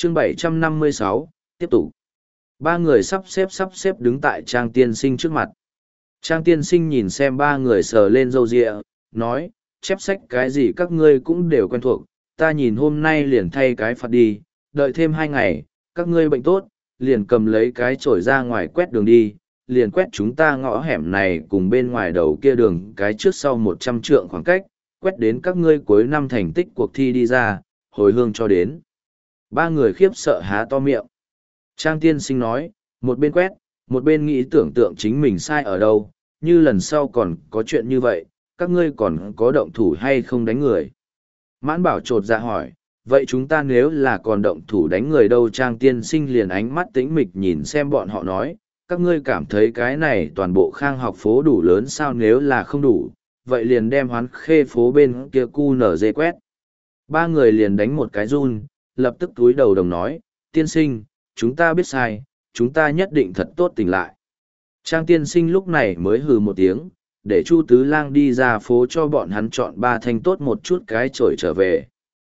Chương 756, tiếp tục. Ba người sắp xếp đứng tại Trang tiên sinh trước mặt. Trang tiên sinh nhìn xem ba người sờ lên râu ria, nói, chép sách cái gì các ngươi cũng đều quen thuộc, ta nhìn hôm nay liền thay cái phạt đi, đợi thêm 2 ngày, các ngươi bệnh tốt, liền cầm lấy cái chổi ra ngoài quét đường đi, liền quét chúng ta ngõ hẻm này cùng bên ngoài đầu kia đường cái trước sau 100 trượng khoảng cách, quét đến các ngươi cuối năm thành tích cuộc thi đi ra, hồi hương cho đến. Ba người khiếp sợ há to miệng. Trang tiên sinh nói, một bên quét, một bên nghĩ tưởng tượng chính mình sai ở đâu, như lần sau còn có chuyện như vậy, các ngươi còn có động thủ hay không đánh người. Mãn bảo trột dạ hỏi, vậy chúng ta nếu là còn động thủ đánh người đâu? Trang tiên sinh liền ánh mắt tĩnh mịch nhìn xem bọn họ nói, các ngươi cảm thấy cái này toàn bộ Khang học phố đủ lớn sao? Nếu là không đủ, vậy liền đem Hoán Khê phố bên kia cu nở dê quét. Ba người liền đánh một cái run, lập tức túi đầu đồng nói, tiên sinh, chúng ta biết sai, chúng ta nhất định thật tốt tỉnh lại. Trang tiên sinh lúc này mới hừ một tiếng, để Chu Tứ Lang đi ra phố cho bọn hắn chọn 3 thanh tốt một chút cái chổi trở về.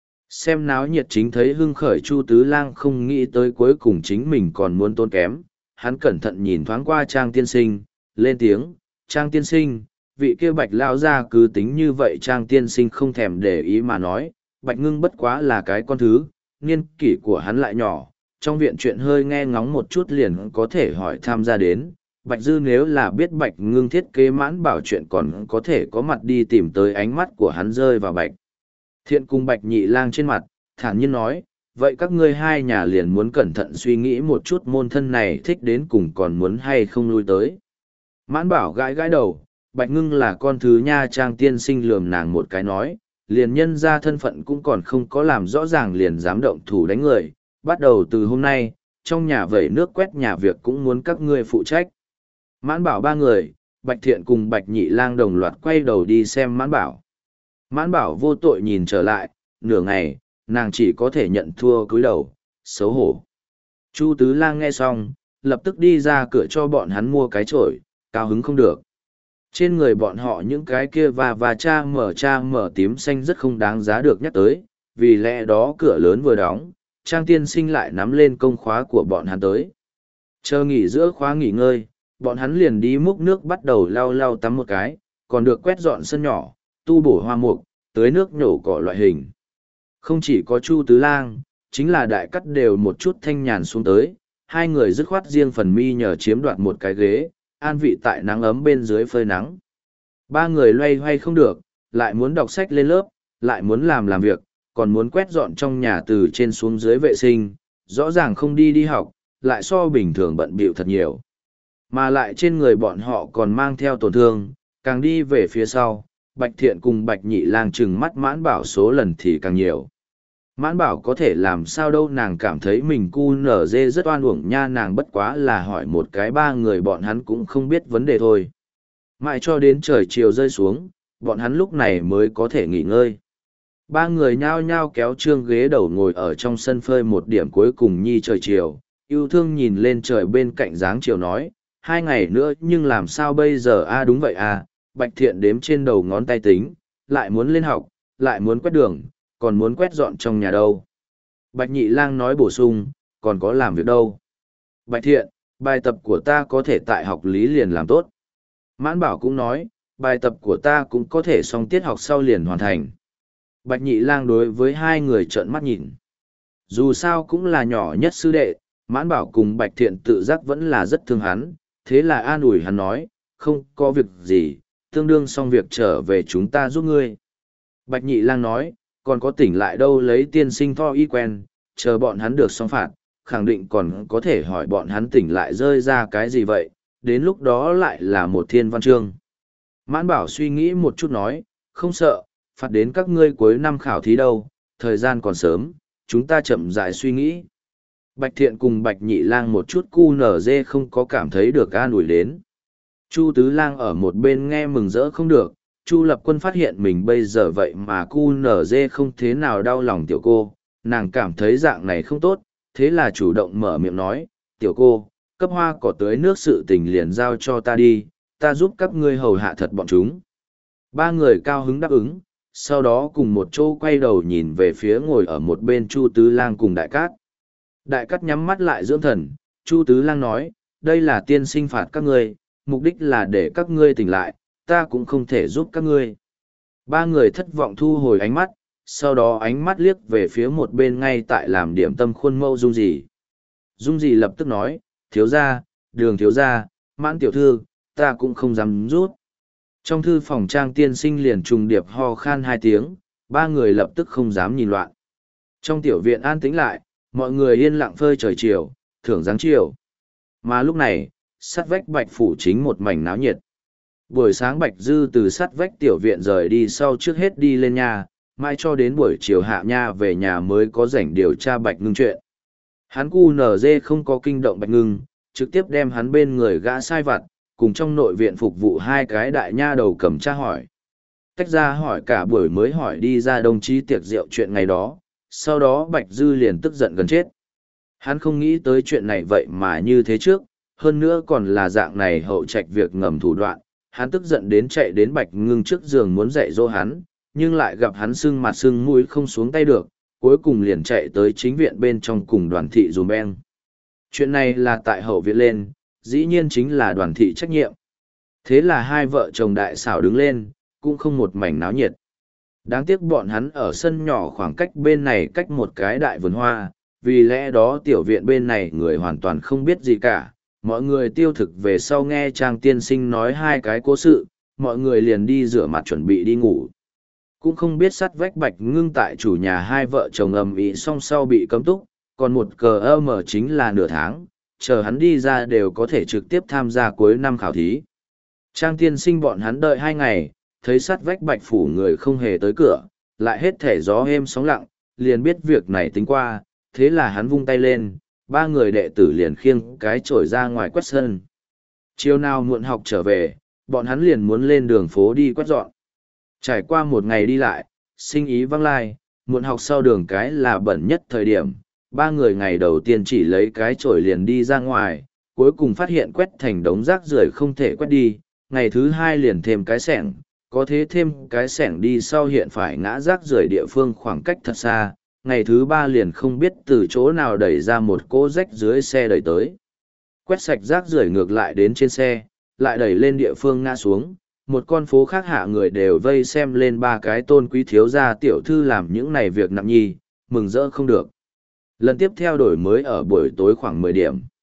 Xem náo nhiệt chính thấy hưng khởi, Chu Tứ Lang không nghĩ tới cuối cùng chính mình còn muốn tốn kém. Hắn cẩn thận nhìn thoáng qua Trang tiên sinh, lên tiếng, Trang tiên sinh, vị kia Bạch lao ra cứ tính như vậy. Trang tiên sinh không thèm để ý mà nói, Bạch Ngưng bất quá là cái con thứ, niên kỷ của hắn lại nhỏ, trong viện chuyện hơi nghe ngóng một chút liền có thể hỏi tham gia đến. Bạch Dư nếu là biết Bạch Ngưng thiết kế Mãn Bảo chuyện còn có thể có mặt đi tìm tới. Ánh mắt của hắn rơi vào Bạch Thiện cùng Bạch Nhị Lang trên mặt, thản nhiên nói, vậy các ngươi hai nhà liền muốn cẩn thận suy nghĩ một chút, môn thân này thích đến cùng còn muốn hay không lui tới. Mãn Bảo gãi gãi đầu, Bạch Ngưng là con thứ nha. Trang tiên sinh lườm nàng một cái nói, liền nhân ra thân phận cũng còn không có làm rõ ràng liền dám động thủ đánh người, bắt đầu từ hôm nay, trong nhà vẩy nước quét nhà việc cũng muốn các ngươi phụ trách. Mãn Bảo ba người, Bạch Thiện cùng Bạch Nhị Lang đồng loạt quay đầu đi xem Mãn Bảo. Mãn Bảo vô tội nhìn trở lại, nửa ngày, nàng chỉ có thể nhận thua, cúi đầu, xấu hổ. Chu Tứ Lang nghe xong, lập tức đi ra cửa cho bọn hắn mua cái chổi, cao hứng không được. Trên người bọn họ những cái kia và cha mở tím xanh rất không đáng giá được nhắc tới, vì lẽ đó cửa lớn vừa đóng, Trang tiên sinh lại nắm lên công khóa của bọn hắn tới. Chờ nghỉ giữa khóa nghỉ ngơi, bọn hắn liền đi múc nước bắt đầu lau tắm một cái, còn được quét dọn sân nhỏ, tu bổ hoa mục, tưới nước nhổ cỏ loại hình. Không chỉ có Chu Tứ Lang, chính là Đại Cắt đều một chút thanh nhàn xuống tới, hai người dứt khoát riêng phần mi nhờ chiếm đoạt một cái ghế, an vị tại nắng ấm bên dưới phơi nắng. Ba người loay hoay không được, lại muốn đọc sách lên lớp, lại muốn làm việc, còn muốn quét dọn trong nhà từ trên xuống dưới vệ sinh, rõ ràng không đi học, lại so bình thường bận bịu thật nhiều. Mà lại trên người bọn họ còn mang theo tổn thương, càng đi về phía sau, Bạch Thiện cùng Bạch Nhị Lang trừng mắt Mãn Bảo số lần thì càng nhiều. Mãn Bảo có thể làm sao đâu, nàng cảm thấy mình cu nở dê rất oan uổng nha, nàng bất quá là hỏi một cái, ba người bọn hắn cũng không biết vấn đề thôi. Mãi cho đến trời chiều rơi xuống, bọn hắn lúc này mới có thể nghỉ ngơi. Ba người nhao nhao kéo trương ghế đầu ngồi ở trong sân phơi một điểm cuối cùng nhi trời chiều, yêu thương nhìn lên trời bên cạnh dáng chiều nói, 2 ngày nữa nhưng làm sao bây giờ a? Đúng vậy à, Bạch Thiện đếm trên đầu ngón tay tính, lại muốn lên học, lại muốn quét đường, còn muốn quét dọn trong nhà đâu. Bạch Nhị Lang nói bổ sung, còn có làm việc đâu. Bạch Thiện, bài tập của ta có thể tại học lý liền làm tốt. Mãn Bảo cũng nói, bài tập của ta cũng có thể xong tiết học sau liền hoàn thành. Bạch Nhị Lang đối với hai người trợn mắt nhìn. Dù sao cũng là nhỏ nhất sư đệ, Mãn Bảo cùng Bạch Thiện tự giác vẫn là rất thương hắn, thế là an ủi hắn nói, không có việc gì, tương đương xong việc trở về chúng ta giúp ngươi. Bạch Nhị Lang nói, còn có tỉnh lại đâu, lấy tiên sinh Tho y quen, chờ bọn hắn được xong phạt, khẳng định còn có thể hỏi bọn hắn tỉnh lại rơi ra cái gì vậy, đến lúc đó lại là một thiên văn chương. Mãn Bảo suy nghĩ một chút nói, không sợ, phạt đến các ngươi cuối năm khảo thí đâu, thời gian còn sớm, chúng ta chậm rãi suy nghĩ. Bạch Thiện cùng Bạch Nhị Lang một chút cu nở dê không có cảm thấy được an ủi đến. Chu Tứ Lang ở một bên nghe mừng rỡ không được, Chu Lập Quân phát hiện mình bây giờ vậy mà cu nở dê không thế nào đau lòng tiểu cô, nàng cảm thấy dạng này không tốt, thế là chủ động mở miệng nói, tiểu cô, cấp hoa cỏ tưới nước sự tình liền giao cho ta đi, ta giúp các ngươi hầu hạ thật bọn chúng. Ba người cao hứng đáp ứng, sau đó cùng một chỗ quay đầu nhìn về phía ngồi ở một bên Chu Tứ Lang cùng Đại Cát. Đại cắt nhắm mắt lại dưỡng thần, Chu Tứ Lang nói, đây là tiên sinh phạt các ngươi, mục đích là để các ngươi tỉnh lại, ta cũng không thể giúp các ngươi. Ba người thất vọng thu hồi ánh mắt, sau đó ánh mắt liếc về phía một bên ngay tại làm điểm tâm khuôn mẫu Dung Dì. Dung Dì lập tức nói, thiếu gia, Đường thiếu gia, Mãn tiểu thư, ta cũng không dám rút. Trong thư phòng Trang tiên sinh liền trùng điệp ho khan 2 tiếng, ba người lập tức không dám nhìn loạn. Trong tiểu viện an tĩnh lại, mọi người yên lặng phơi trời chiều, thưởng dáng chiều. Mà lúc này, sát vách Bạch phủ chính một mảnh náo nhiệt. Buổi sáng Bạch Dư từ sát vách tiểu viện rời đi sau trước hết đi lên nhà, mai cho đến buổi chiều hạ nha về nhà mới có rảnh điều tra Bạch Ngưng chuyện. Hắn QNZ không có kinh động Bạch Ngưng, trực tiếp đem hắn bên người gã sai vặt, cùng trong nội viện phục vụ 2 cái đại nha đầu cầm tra hỏi. Tách ra hỏi cả buổi mới hỏi đi ra đồng chí tiệc rượu chuyện ngày đó, sau đó Bạch Dư liền tức giận gần chết. Hắn không nghĩ tới chuyện này vậy mà như thế trước, hơn nữa còn là dạng này hậu trạch việc ngầm thủ đoạn. Hắn tức giận đến chạy đến Bạch Ngưng trước giường muốn dạy dỗ hắn, nhưng lại gặp hắn sưng mặt sưng mũi không xuống tay được, cuối cùng liền chạy tới chính viện bên trong cùng Đoàn thị dùm beng. Chuyện này là tại hậu viện lên, dĩ nhiên chính là Đoàn thị trách nhiệm. Thế là hai vợ chồng đại xảo đứng lên, cũng không một mảnh náo nhiệt. Đáng tiếc bọn hắn ở sân nhỏ khoảng cách bên này cách một cái đại vườn hoa, vì lẽ đó tiểu viện bên này người hoàn toàn không biết gì cả. Mọi người tiêu thực về sau nghe Trang tiên sinh nói 2 cái cố sự, mọi người liền đi rửa mặt chuẩn bị đi ngủ. Cũng không biết sắt vách Bạch Ngưng tại chủ nhà hai vợ chồng ầm ĩ song sau bị cấm túc, còn một cờ mở chính là nửa tháng, chờ hắn đi ra đều có thể trực tiếp tham gia cuối năm khảo thí. Trang tiên sinh bọn hắn đợi 2 ngày, thấy sắt vách Bạch phủ người không hề tới cửa, lại hết thể gió êm sóng lặng, liền biết việc này tính qua, thế là hắn vung tay lên, 3 người đệ tử liền khiêng cái chổi ra ngoài quét sân. Chiều nào muộn học trở về, bọn hắn liền muốn lên đường phố đi quét dọn. Trải qua một ngày đi lại, sinh ý văng lai, muộn học sau đường cái là bẩn nhất thời điểm. 3 người ngày đầu tiên chỉ lấy cái chổi liền đi ra ngoài, cuối cùng phát hiện quét thành đống rác rưởi không thể quét đi. Ngày thứ 2 liền thêm cái xẻng, có thế thêm cái xẻng đi sau hiện phải ngã rác rưởi địa phương khoảng cách thật xa. Ngày thứ 3 liền không biết từ chỗ nào đẩy ra một cỗ rách dưới xe đẩy tới. Quét sạch rác rưởi ngược lại đến trên xe, lại đẩy lên địa phương ngã xuống. Một con phố khác hạ người đều vây xem lên 3 cái tôn quý thiếu gia tiểu thư làm những này việc nặng nhi, mừng rỡ không được. Lần tiếp theo đổi mới ở buổi tối khoảng 10 điểm.